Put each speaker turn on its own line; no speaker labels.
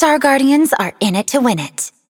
Star Guardians are in it to win it.